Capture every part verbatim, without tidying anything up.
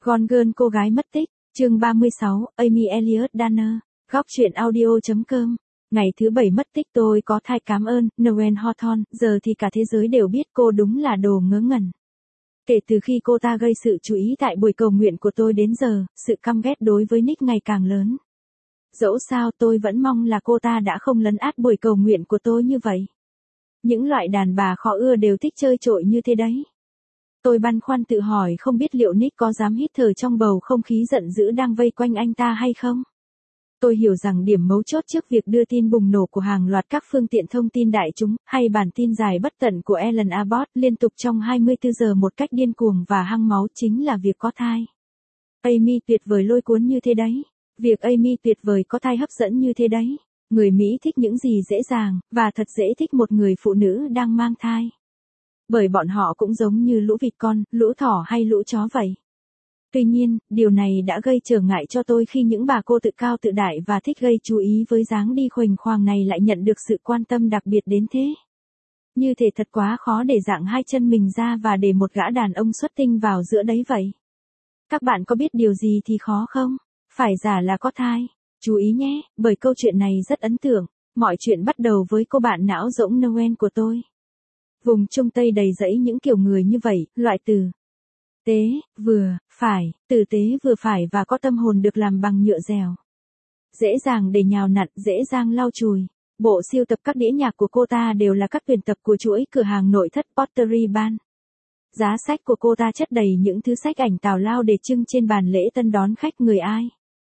Gone Girl cô gái mất tích, chương ba mươi sáu, Amy Elliott Danner, góc truyện audio.com. Ngày thứ bảy mất tích tôi có thai cảm ơn, Noel Hawthorne, giờ thì cả thế giới đều biết cô đúng là đồ ngớ ngẩn. Kể từ khi cô ta gây sự chú ý tại buổi cầu nguyện của tôi đến giờ, sự căm ghét đối với Nick ngày càng lớn. Dẫu sao tôi vẫn mong là cô ta đã không lấn át buổi cầu nguyện của tôi như vậy. Những loại đàn bà khó ưa đều thích chơi trội như thế đấy. Tôi băn khoăn tự hỏi không biết liệu Nick có dám hít thở trong bầu không khí giận dữ đang vây quanh anh ta hay không. Tôi hiểu rằng điểm mấu chốt trước việc đưa tin bùng nổ của hàng loạt các phương tiện thông tin đại chúng, hay bản tin dài bất tận của Ellen Abbott liên tục trong hai mươi tư giờ một cách điên cuồng và hăng máu chính là việc có thai. Amy tuyệt vời lôi cuốn như thế đấy. Việc Amy tuyệt vời có thai hấp dẫn như thế đấy. Người Mỹ thích những gì dễ dàng, và thật dễ thích một người phụ nữ đang mang thai. Bởi bọn họ cũng giống như lũ vịt con, lũ thỏ hay lũ chó vậy. Tuy nhiên, điều này đã gây trở ngại cho tôi khi những bà cô tự cao tự đại và thích gây chú ý với dáng đi khuềnh khoang này lại nhận được sự quan tâm đặc biệt đến thế. Như thể thật quá khó để dạng hai chân mình ra và để một gã đàn ông xuất tinh vào giữa đấy vậy. Các bạn có biết điều gì thì khó không? Phải giả là có thai. Chú ý nhé, bởi câu chuyện này rất ấn tượng. Mọi chuyện bắt đầu với cô bạn não rỗng Noel của tôi. Vùng Trung Tây đầy rẫy những kiểu người như vậy, loại từ tế, vừa, phải, tử tế vừa phải và có tâm hồn được làm bằng nhựa dẻo. Dễ dàng để nhào nặn, dễ dàng lau chùi. Bộ siêu tập các đĩa nhạc của cô ta đều là các tuyển tập của chuỗi cửa hàng nội thất Pottery Barn. Giá sách của cô ta chất đầy những thứ sách ảnh tào lao để trưng trên bàn lễ tân đón khách người ai.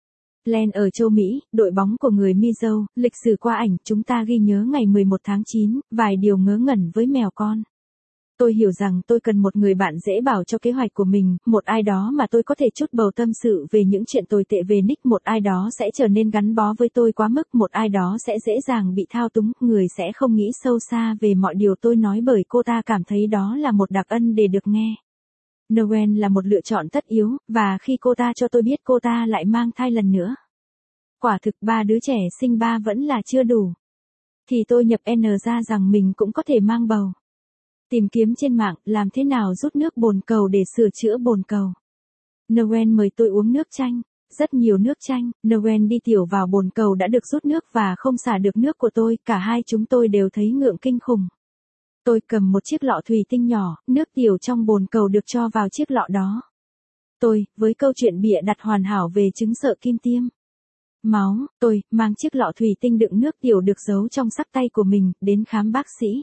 Len ở châu Mỹ, đội bóng của người Mizo, lịch sử qua ảnh, chúng ta ghi nhớ ngày mười một tháng chín, vài điều ngớ ngẩn với mèo con. Tôi hiểu rằng tôi cần một người bạn dễ bảo cho kế hoạch của mình, một ai đó mà tôi có thể trút bầu tâm sự về những chuyện tồi tệ về Nick, một ai đó sẽ trở nên gắn bó với tôi quá mức, một ai đó sẽ dễ dàng bị thao túng, người sẽ không nghĩ sâu xa về mọi điều tôi nói bởi cô ta cảm thấy đó là một đặc ân để được nghe. Noel là một lựa chọn tất yếu, và khi cô ta cho tôi biết cô ta lại mang thai lần nữa. Quả thực ba đứa trẻ sinh ba vẫn là chưa đủ. Thì tôi nhập N ra rằng mình cũng có thể mang bầu. Tìm kiếm trên mạng, làm thế nào rút nước bồn cầu để sửa chữa bồn cầu. Noel mời tôi uống nước chanh, rất nhiều nước chanh. Noel đi tiểu vào bồn cầu đã được rút nước và không xả được nước của tôi, cả hai chúng tôi đều thấy ngượng kinh khủng. Tôi cầm một chiếc lọ thủy tinh nhỏ, nước tiểu trong bồn cầu được cho vào chiếc lọ đó. Tôi, với câu chuyện bịa đặt hoàn hảo về chứng sợ kim tiêm máu, tôi, mang chiếc lọ thủy tinh đựng nước tiểu được giấu trong xắc tay của mình, đến khám bác sĩ.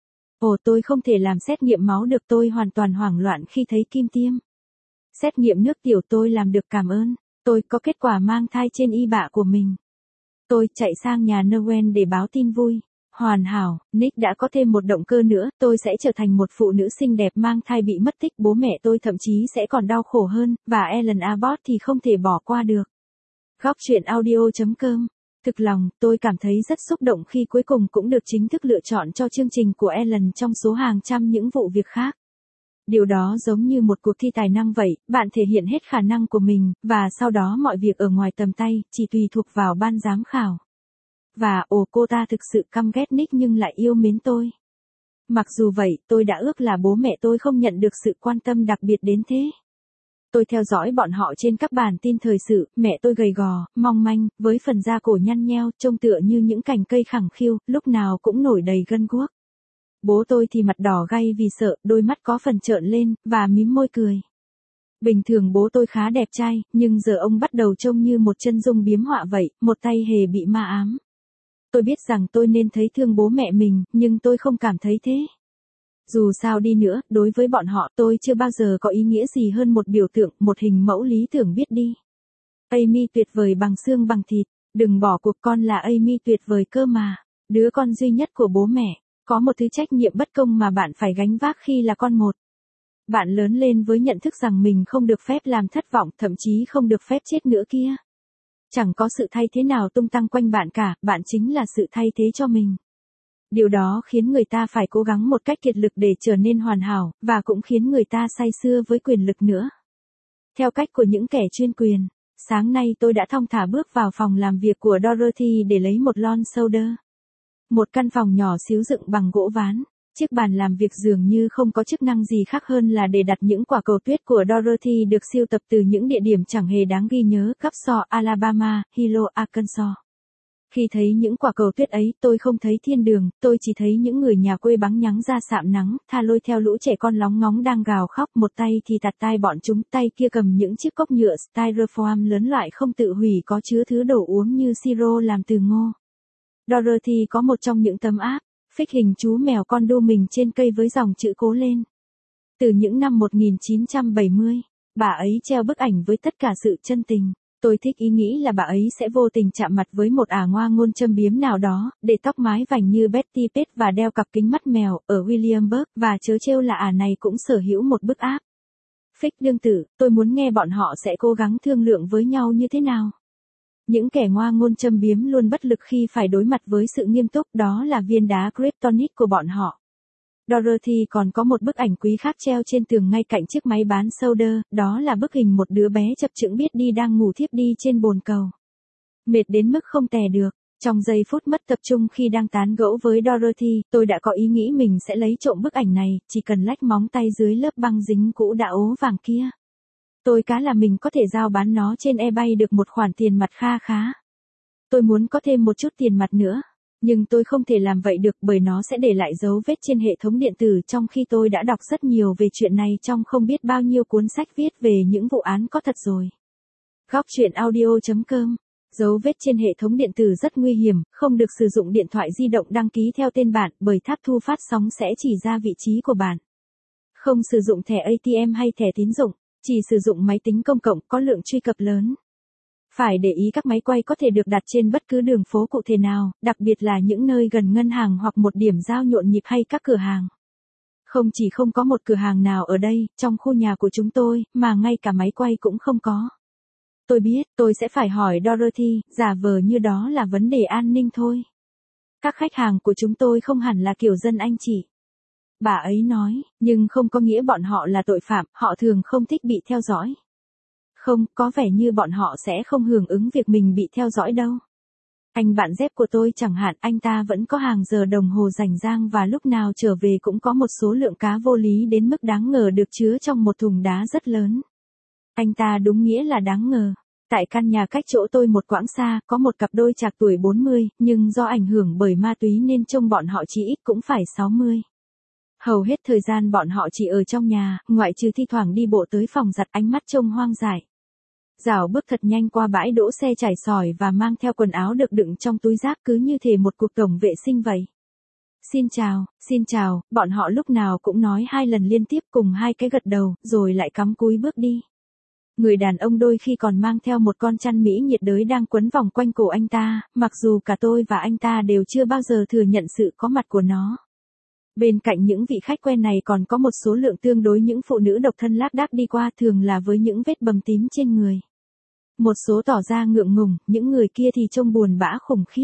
Ồ, tôi không thể làm xét nghiệm máu được, tôi hoàn toàn hoảng loạn khi thấy kim tiêm. Xét nghiệm nước tiểu tôi làm được, cảm ơn. Tôi có kết quả mang thai trên y bạ của mình. Tôi chạy sang nhà Noel để báo tin vui. Hoàn hảo, Nick đã có thêm một động cơ nữa, tôi sẽ trở thành một phụ nữ xinh đẹp mang thai bị mất tích, bố mẹ tôi thậm chí sẽ còn đau khổ hơn, và Ellen Abbott thì không thể bỏ qua được. Góc truyện audio.com. Thực lòng, tôi cảm thấy rất xúc động khi cuối cùng cũng được chính thức lựa chọn cho chương trình của Ellen trong số hàng trăm những vụ việc khác. Điều đó giống như một cuộc thi tài năng vậy, bạn thể hiện hết khả năng của mình, và sau đó mọi việc ở ngoài tầm tay, chỉ tùy thuộc vào ban giám khảo. Và, ồ, cô ta thực sự căm ghét Nick nhưng lại yêu mến tôi. Mặc dù vậy, tôi đã ước là bố mẹ tôi không nhận được sự quan tâm đặc biệt đến thế. Tôi theo dõi bọn họ trên các bản tin thời sự, mẹ tôi gầy gò, mong manh, với phần da cổ nhăn nheo, trông tựa như những cành cây khẳng khiu, lúc nào cũng nổi đầy gân guốc. Bố tôi thì mặt đỏ gay vì sợ, đôi mắt có phần trợn lên, và mím môi cười. Bình thường bố tôi khá đẹp trai, nhưng giờ ông bắt đầu trông như một chân dung biếm họa vậy, một tay hề bị ma ám. Tôi biết rằng tôi nên thấy thương bố mẹ mình, nhưng tôi không cảm thấy thế. Dù sao đi nữa, đối với bọn họ tôi chưa bao giờ có ý nghĩa gì hơn một biểu tượng, một hình mẫu lý tưởng biết đi. Amy tuyệt vời bằng xương bằng thịt, đừng bỏ cuộc, con là Amy tuyệt vời cơ mà, đứa con duy nhất của bố mẹ, có một thứ trách nhiệm bất công mà bạn phải gánh vác khi là con một. Bạn lớn lên với nhận thức rằng mình không được phép làm thất vọng, thậm chí không được phép chết nữa kia. Chẳng có sự thay thế nào tung tăng quanh bạn cả, bạn chính là sự thay thế cho mình. Điều đó khiến người ta phải cố gắng một cách kiệt lực để trở nên hoàn hảo, và cũng khiến người ta say sưa với quyền lực nữa. Theo cách của những kẻ chuyên quyền, sáng nay tôi đã thong thả bước vào phòng làm việc của Dorothy để lấy một lon soda. Một căn phòng nhỏ xíu dựng bằng gỗ ván. Chiếc bàn làm việc dường như không có chức năng gì khác hơn là để đặt những quả cầu tuyết của Dorothy được sưu tập từ những địa điểm chẳng hề đáng ghi nhớ, Capsaw, Alabama, Hilo, Arkansas. Khi thấy những quả cầu tuyết ấy, tôi không thấy thiên đường, tôi chỉ thấy những người nhà quê bắn nhắng ra sạm nắng, tha lôi theo lũ trẻ con lóng ngóng đang gào khóc, một tay thì tạt tai bọn chúng, tay kia cầm những chiếc cốc nhựa styrofoam lớn loại không tự hủy có chứa thứ đồ uống như siro làm từ ngô. Dorothy có một trong những tấm áp, phích hình chú mèo con đu mình trên cây với dòng chữ cố lên. Từ những năm một nghìn chín trăm bảy mươi, bà ấy treo bức ảnh với tất cả sự chân tình. Tôi thích ý nghĩ là bà ấy sẽ vô tình chạm mặt với một ả ngoa ngôn châm biếm nào đó, để tóc mái vành như Betty Page và đeo cặp kính mắt mèo ở Williamsburg, và chớ trêu là ả này cũng sở hữu một bức áp. Phích đương tử, tôi muốn nghe bọn họ sẽ cố gắng thương lượng với nhau như thế nào. Những kẻ ngoa ngôn châm biếm luôn bất lực khi phải đối mặt với sự nghiêm túc, đó là viên đá kryptonite của bọn họ. Dorothy còn có một bức ảnh quý khác treo trên tường ngay cạnh chiếc máy bán soda, đó là bức hình một đứa bé chập chững biết đi đang ngủ thiếp đi trên bồn cầu. Mệt đến mức không tè được, trong giây phút mất tập trung khi đang tán gẫu với Dorothy, tôi đã có ý nghĩ mình sẽ lấy trộm bức ảnh này, chỉ cần lách móng tay dưới lớp băng dính cũ đã ố vàng kia. Tôi cá là mình có thể giao bán nó trên eBay được một khoản tiền mặt kha khá. Tôi muốn có thêm một chút tiền mặt nữa. Nhưng tôi không thể làm vậy được bởi nó sẽ để lại dấu vết trên hệ thống điện tử trong khi tôi đã đọc rất nhiều về chuyện này trong không biết bao nhiêu cuốn sách viết về những vụ án có thật rồi. Góc truyện audio chấm com. Dấu vết trên hệ thống điện tử rất nguy hiểm, không được sử dụng điện thoại di động đăng ký theo tên bạn bởi tháp thu phát sóng sẽ chỉ ra vị trí của bạn. Không sử dụng thẻ a tê em hay thẻ tín dụng, chỉ sử dụng máy tính công cộng có lượng truy cập lớn. Phải để ý các máy quay có thể được đặt trên bất cứ đường phố cụ thể nào, đặc biệt là những nơi gần ngân hàng hoặc một điểm giao nhộn nhịp hay các cửa hàng. Không chỉ không có một cửa hàng nào ở đây, trong khu nhà của chúng tôi, mà ngay cả máy quay cũng không có. Tôi biết, tôi sẽ phải hỏi Dorothy, giả vờ như đó là vấn đề an ninh thôi. Các khách hàng của chúng tôi không hẳn là kiểu dân anh chị. Bà ấy nói, nhưng không có nghĩa bọn họ là tội phạm, họ thường không thích bị theo dõi. Không, có vẻ như bọn họ sẽ không hưởng ứng việc mình bị theo dõi đâu. Anh bạn dép của tôi chẳng hạn, anh ta vẫn có hàng giờ đồng hồ rảnh rang và lúc nào trở về cũng có một số lượng cá vô lý đến mức đáng ngờ được chứa trong một thùng đá rất lớn. Anh ta đúng nghĩa là đáng ngờ. Tại căn nhà cách chỗ tôi một quãng xa, có một cặp đôi trạc tuổi bốn mươi, nhưng do ảnh hưởng bởi ma túy nên trông bọn họ chỉ ít cũng phải sáu mươi. Hầu hết thời gian bọn họ chỉ ở trong nhà, ngoại trừ thi thoảng đi bộ tới phòng giặt, ánh mắt trông hoang dại. Dạo bước thật nhanh qua bãi đỗ xe trải sỏi và mang theo quần áo được đựng trong túi rác cứ như thể một cuộc tổng vệ sinh vậy. Xin chào, xin chào, bọn họ lúc nào cũng nói hai lần liên tiếp cùng hai cái gật đầu, rồi lại cắm cúi bước đi. Người đàn ông đôi khi còn mang theo một con chăn Mỹ nhiệt đới đang quấn vòng quanh cổ anh ta, mặc dù cả tôi và anh ta đều chưa bao giờ thừa nhận sự có mặt của nó. Bên cạnh những vị khách quen này còn có một số lượng tương đối những phụ nữ độc thân lác đác đi qua, thường là với những vết bầm tím trên người. Một số tỏ ra ngượng ngùng, những người kia thì trông buồn bã khủng khiếp.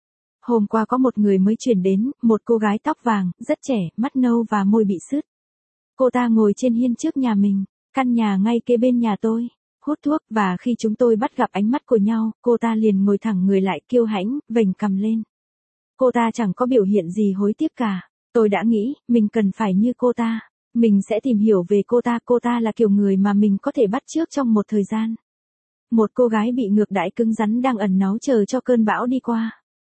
Hôm qua có một người mới chuyển đến, một cô gái tóc vàng, rất trẻ, mắt nâu và môi bị sứt. Cô ta ngồi trên hiên trước nhà mình, căn nhà ngay kế bên nhà tôi, hút thuốc, và khi chúng tôi bắt gặp ánh mắt của nhau, cô ta liền ngồi thẳng người lại kiêu hãnh, vểnh cằm lên. Cô ta chẳng có biểu hiện gì hối tiếc cả. Tôi đã nghĩ, mình cần phải như cô ta. Mình sẽ tìm hiểu về cô ta, cô ta là kiểu người mà mình có thể bắt chước trong một thời gian. Một cô gái bị ngược đãi cứng rắn đang ẩn náu chờ cho cơn bão đi qua.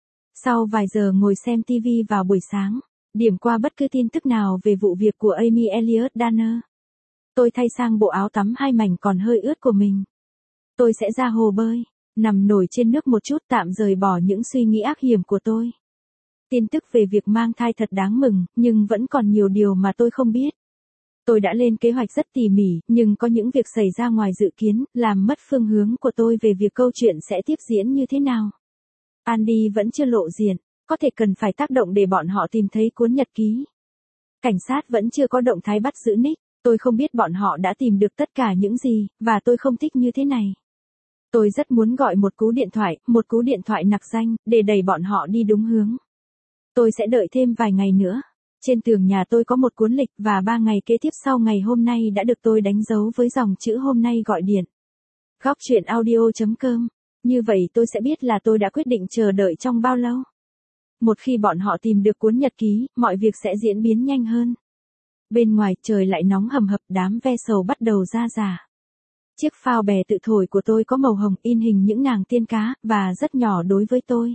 Sau vài giờ ngồi xem ti vi vào buổi sáng, điểm qua bất cứ tin tức nào về vụ việc của Amy Elliott Danner. Tôi thay sang bộ áo tắm hai mảnh còn hơi ướt của mình. Tôi sẽ ra hồ bơi, nằm nổi trên nước một chút, tạm rời bỏ những suy nghĩ ác hiểm của tôi. Tin tức về việc mang thai thật đáng mừng, nhưng vẫn còn nhiều điều mà tôi không biết. Tôi đã lên kế hoạch rất tỉ mỉ, nhưng có những việc xảy ra ngoài dự kiến, làm mất phương hướng của tôi về việc câu chuyện sẽ tiếp diễn như thế nào. Andy vẫn chưa lộ diện, có thể cần phải tác động để bọn họ tìm thấy cuốn nhật ký. Cảnh sát vẫn chưa có động thái bắt giữ Nick, tôi không biết bọn họ đã tìm được tất cả những gì, và tôi không thích như thế này. Tôi rất muốn gọi một cú điện thoại, một cú điện thoại nặc danh, để đẩy bọn họ đi đúng hướng. Tôi sẽ đợi thêm vài ngày nữa. Trên tường nhà tôi có một cuốn lịch và ba ngày kế tiếp sau ngày hôm nay đã được tôi đánh dấu với dòng chữ hôm nay gọi điện. Góc truyện audio chấm com. Như vậy tôi sẽ biết là tôi đã quyết định chờ đợi trong bao lâu. Một khi bọn họ tìm được cuốn nhật ký, mọi việc sẽ diễn biến nhanh hơn. Bên ngoài trời lại nóng hầm hập, đám ve sầu bắt đầu ra rả. Chiếc phao bè tự thổi của tôi có màu hồng in hình những nàng tiên cá, và rất nhỏ đối với tôi.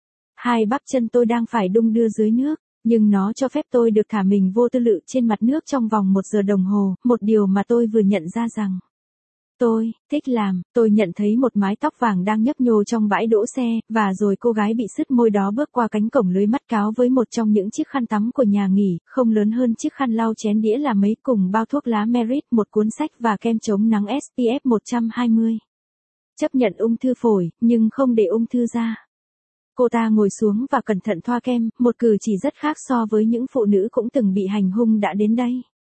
Hai bắp chân tôi đang phải đung đưa dưới nước, nhưng nó cho phép tôi được thả mình vô tư lự trên mặt nước trong vòng một giờ đồng hồ, một điều mà tôi vừa nhận ra rằng tôi thích làm. Tôi nhận thấy một mái tóc vàng đang nhấp nhô trong bãi đỗ xe, và rồi cô gái bị sứt môi đó bước qua cánh cổng lưới mắt cáo với một trong những chiếc khăn tắm của nhà nghỉ, không lớn hơn chiếc khăn lau chén đĩa là mấy, cùng bao thuốc lá Merit, một cuốn sách và kem chống nắng ét pê ép một trăm hai mươi. Chấp nhận ung thư phổi, nhưng không để ung thư da. Cô ta ngồi xuống và cẩn thận thoa kem, một cử chỉ rất khác so với những phụ nữ cũng từng bị hành hung đã đến đây.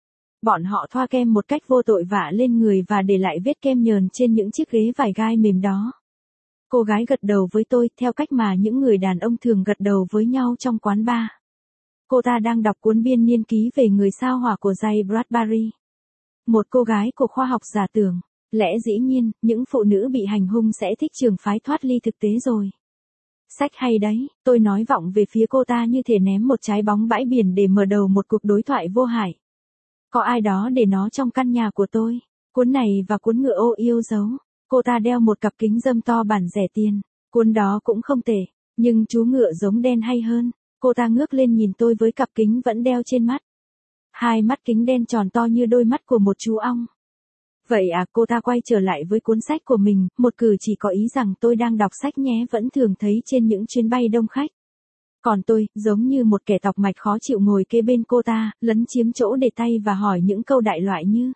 Bọn họ thoa kem một cách vô tội vạ lên người và để lại vết kem nhờn trên những chiếc ghế vải gai mềm đó. Cô gái gật đầu với tôi theo cách mà những người đàn ông thường gật đầu với nhau trong quán bar. Cô ta đang đọc cuốn biên niên ký về người sao hỏa của Ray Bradbury. Một cô gái của khoa học giả tưởng. Lẽ dĩ nhiên, những phụ nữ bị hành hung sẽ thích trường phái thoát ly thực tế rồi. Sách hay đấy, tôi nói vọng về phía cô ta như thể ném một trái bóng bãi biển để mở đầu một cuộc đối thoại vô hại. Có ai đó để nó trong căn nhà của tôi. Cuốn này và cuốn Ngựa ô yêu dấu. Cô ta đeo một cặp kính râm to bản rẻ tiền. Cuốn đó cũng không tệ, nhưng chú ngựa giống đen hay hơn. Cô ta ngước lên nhìn tôi với cặp kính vẫn đeo trên mắt. Hai mắt kính đen tròn to như đôi mắt của một chú ong. Vậy à, cô ta quay trở lại với cuốn sách của mình, một cử chỉ có ý rằng tôi đang đọc sách nhé, vẫn thường thấy trên những chuyến bay đông khách. Còn tôi, giống như một kẻ tọc mạch khó chịu ngồi kế bên cô ta, lấn chiếm chỗ để tay và hỏi những câu đại loại như: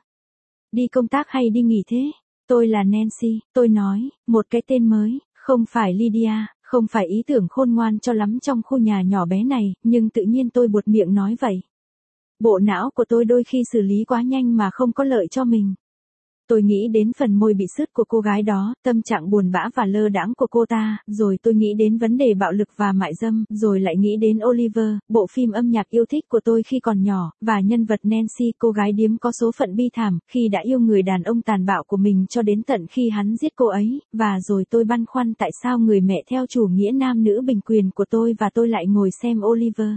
đi công tác hay đi nghỉ thế? Tôi là Nancy, tôi nói, một cái tên mới, không phải Lydia, không phải ý tưởng khôn ngoan cho lắm trong khu nhà nhỏ bé này, nhưng tự nhiên tôi buột miệng nói vậy. Bộ não của tôi đôi khi xử lý quá nhanh mà không có lợi cho mình. Tôi nghĩ đến phần môi bị sứt của cô gái đó, tâm trạng buồn bã và lơ đãng của cô ta, rồi tôi nghĩ đến vấn đề bạo lực và mại dâm, rồi lại nghĩ đến Oliver, bộ phim âm nhạc yêu thích của tôi khi còn nhỏ, và nhân vật Nancy, cô gái điếm có số phận bi thảm, khi đã yêu người đàn ông tàn bạo của mình cho đến tận khi hắn giết cô ấy, và rồi tôi băn khoăn tại sao người mẹ theo chủ nghĩa nam nữ bình quyền của tôi và tôi lại ngồi xem Oliver.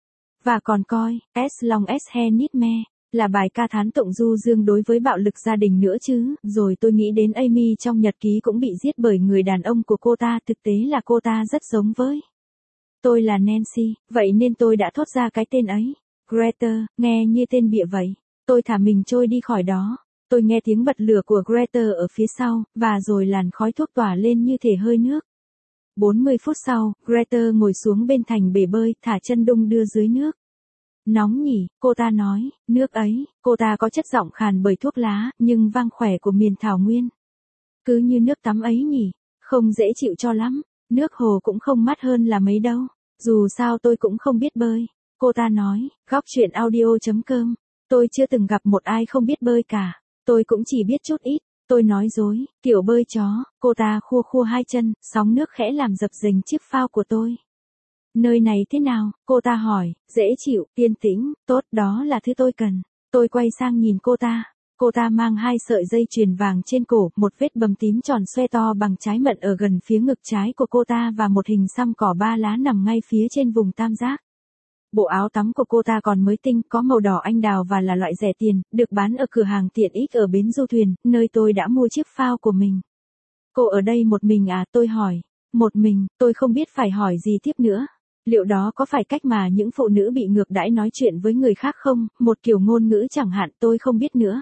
Và còn coi, As Long As He Need Me. Là bài ca thán tụng du dương đối với bạo lực gia đình nữa chứ, rồi tôi nghĩ đến Amy trong nhật ký cũng bị giết bởi người đàn ông của cô ta, thực tế là cô ta rất giống với. Tôi là Nancy, vậy nên tôi đã thốt ra cái tên ấy. Greta, nghe như tên bịa vậy. Tôi thả mình trôi đi khỏi đó. Tôi nghe tiếng bật lửa của Greta ở phía sau, và rồi làn khói thuốc tỏa lên như thể hơi nước. bốn mươi phút sau, Greta ngồi xuống bên thành bể bơi, thả chân đung đưa dưới nước. Nóng nhỉ, cô ta nói, nước ấy, cô ta có chất giọng khàn bởi thuốc lá, nhưng vang khỏe của miền thảo nguyên. Cứ như nước tắm ấy nhỉ, không dễ chịu cho lắm, nước hồ cũng không mát hơn là mấy đâu, dù sao tôi cũng không biết bơi. Cô ta nói, góc chuyện audio chấm com, tôi chưa từng gặp một ai không biết bơi cả, tôi cũng chỉ biết chút ít, tôi nói dối, kiểu bơi chó. Cô ta khua khua hai chân, sóng nước khẽ làm dập dềnh chiếc phao của tôi. Nơi này thế nào? Cô ta hỏi, dễ chịu, yên tĩnh, tốt, đó là thứ tôi cần. Tôi quay sang nhìn cô ta. Cô ta mang hai sợi dây chuyền vàng trên cổ, một vết bầm tím tròn xoe to bằng trái mận ở gần phía ngực trái của cô ta và một hình xăm cỏ ba lá nằm ngay phía trên vùng tam giác. Bộ áo tắm của cô ta còn mới tinh, có màu đỏ anh đào và là loại rẻ tiền, được bán ở cửa hàng tiện ích ở bến du thuyền, nơi tôi đã mua chiếc phao của mình. Cô ở đây một mình à? Tôi hỏi. Một mình, tôi không biết phải hỏi gì tiếp nữa. Liệu đó có phải cách mà những phụ nữ bị ngược đãi nói chuyện với người khác không, một kiểu ngôn ngữ chẳng hạn, tôi không biết nữa.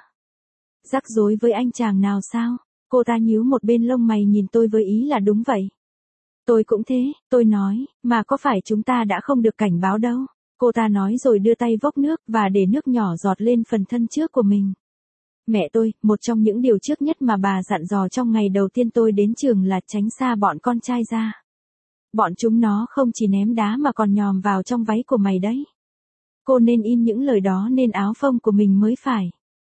Rắc rối với anh chàng nào sao? Cô ta nhíu một bên lông mày nhìn tôi với ý là đúng vậy. Tôi cũng thế, tôi nói, mà có phải chúng ta đã không được cảnh báo đâu. Cô ta nói rồi đưa tay vốc nước và để nước nhỏ giọt lên phần thân trước của mình. Mẹ tôi, một trong những điều trước nhất mà bà dặn dò trong ngày đầu tiên tôi đến trường là tránh xa bọn con trai ra. Bọn chúng nó không chỉ ném đá mà còn nhòm vào trong váy của mày đấy. Cô nên in những lời đó lên áo phông của mình mới phải.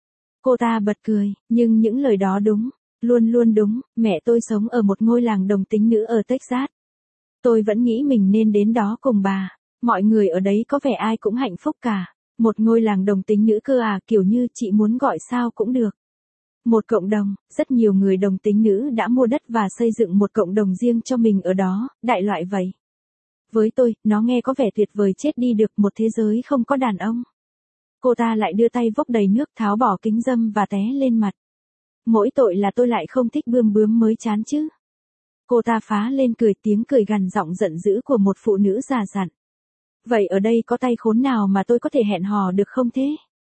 Cô ta bật cười, nhưng những lời đó đúng, luôn luôn đúng. Mẹ tôi sống ở một ngôi làng đồng tính nữ ở Texas. Tôi vẫn nghĩ mình nên đến đó cùng bà. Mọi người ở đấy có vẻ ai cũng hạnh phúc cả. Một ngôi làng đồng tính nữ cơ à, kiểu như chị muốn gọi sao cũng được. Một cộng đồng, rất nhiều người đồng tính nữ đã mua đất và xây dựng một cộng đồng riêng cho mình ở đó, đại loại vậy. Với tôi, nó nghe có vẻ tuyệt vời chết đi được, một thế giới không có đàn ông. Cô ta lại đưa tay vốc đầy nước tháo bỏ kính râm và té lên mặt. Mỗi tội là tôi lại không thích bươm bướm mới chán chứ. Cô ta phá lên cười, tiếng cười gằn giọng giận dữ của một phụ nữ già dặn. Vậy ở đây có tay khốn nào mà tôi có thể hẹn hò được không thế?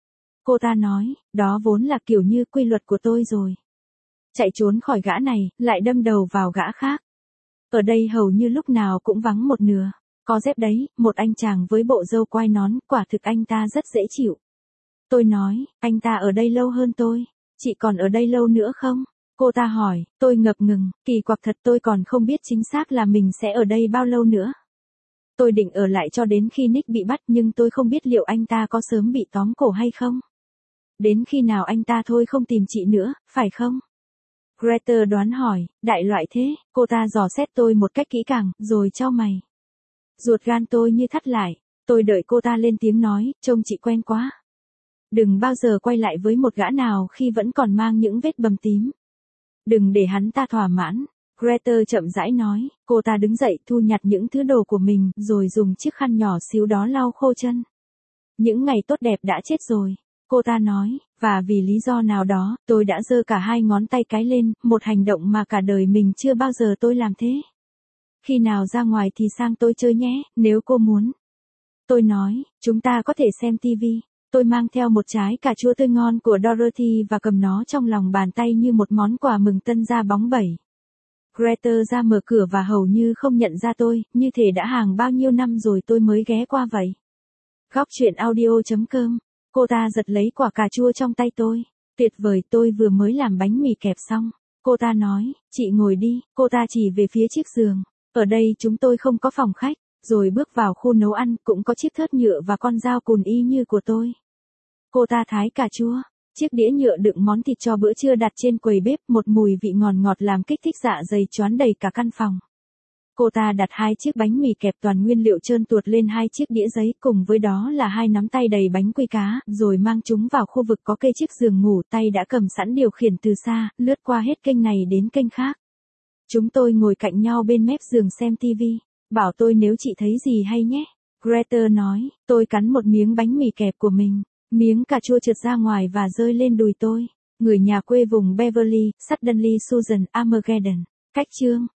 Cô ta nói, đó vốn là kiểu như quy luật của tôi rồi. Chạy trốn khỏi gã này, lại đâm đầu vào gã khác. Ở đây hầu như lúc nào cũng vắng một nửa. Có dép đấy, một anh chàng với bộ râu quai nón, quả thực anh ta rất dễ chịu. Tôi nói, anh ta ở đây lâu hơn tôi. Chị còn ở đây lâu nữa không? Cô ta hỏi, tôi ngập ngừng, kỳ quặc thật, tôi còn không biết chính xác là mình sẽ ở đây bao lâu nữa. Tôi định ở lại cho đến khi Nick bị bắt, nhưng tôi không biết liệu anh ta có sớm bị tóm cổ hay không. Đến khi nào anh ta thôi không tìm chị nữa, phải không? Greta đoán hỏi, đại loại thế, cô ta dò xét tôi một cách kỹ càng, rồi chau mày. Ruột gan tôi như thắt lại, tôi đợi cô ta lên tiếng nói, trông chị quen quá. Đừng bao giờ quay lại với một gã nào khi vẫn còn mang những vết bầm tím. Đừng để hắn ta thỏa mãn. Greta chậm rãi nói, cô ta đứng dậy thu nhặt những thứ đồ của mình, rồi dùng chiếc khăn nhỏ xíu đó lau khô chân. Những ngày tốt đẹp đã chết rồi, cô ta nói, và vì lý do nào đó, tôi đã giơ cả hai ngón tay cái lên, một hành động mà cả đời mình chưa bao giờ tôi làm thế. Khi nào ra ngoài thì sang tôi chơi nhé, nếu cô muốn. Tôi nói, chúng ta có thể xem tivi. Tôi mang theo một trái cà chua tươi ngon của Dorothy và cầm nó trong lòng bàn tay như một món quà mừng tân gia bóng bẩy. Greta ra mở cửa và hầu như không nhận ra tôi, như thể đã hàng bao nhiêu năm rồi tôi mới ghé qua vậy. Góc truyện audio chấm com. Cô ta giật lấy quả cà chua trong tay tôi. Tuyệt vời, tôi vừa mới làm bánh mì kẹp xong. Cô ta nói, chị ngồi đi, cô ta chỉ về phía chiếc giường. Ở đây chúng tôi không có phòng khách, rồi bước vào khu nấu ăn, cũng có chiếc thớt nhựa và con dao cùn y như của tôi. Cô ta thái cà chua. Chiếc đĩa nhựa đựng món thịt cho bữa trưa đặt trên quầy bếp, một mùi vị ngọt ngọt làm kích thích dạ dày choán đầy cả căn phòng. Cô ta đặt hai chiếc bánh mì kẹp toàn nguyên liệu trơn tuột lên hai chiếc đĩa giấy, cùng với đó là hai nắm tay đầy bánh quy cá, rồi mang chúng vào khu vực có kê chiếc giường ngủ, tay đã cầm sẵn điều khiển từ xa, lướt qua hết kênh này đến kênh khác. Chúng tôi ngồi cạnh nhau bên mép giường xem tivi. Bảo tôi nếu chị thấy gì hay nhé. Greta nói, tôi cắn một miếng bánh mì kẹp của mình. Miếng cà chua trượt ra ngoài và rơi lên đùi tôi. Người nhà quê vùng Beverly, Suddenly Susan, Armageddon. Cách chương.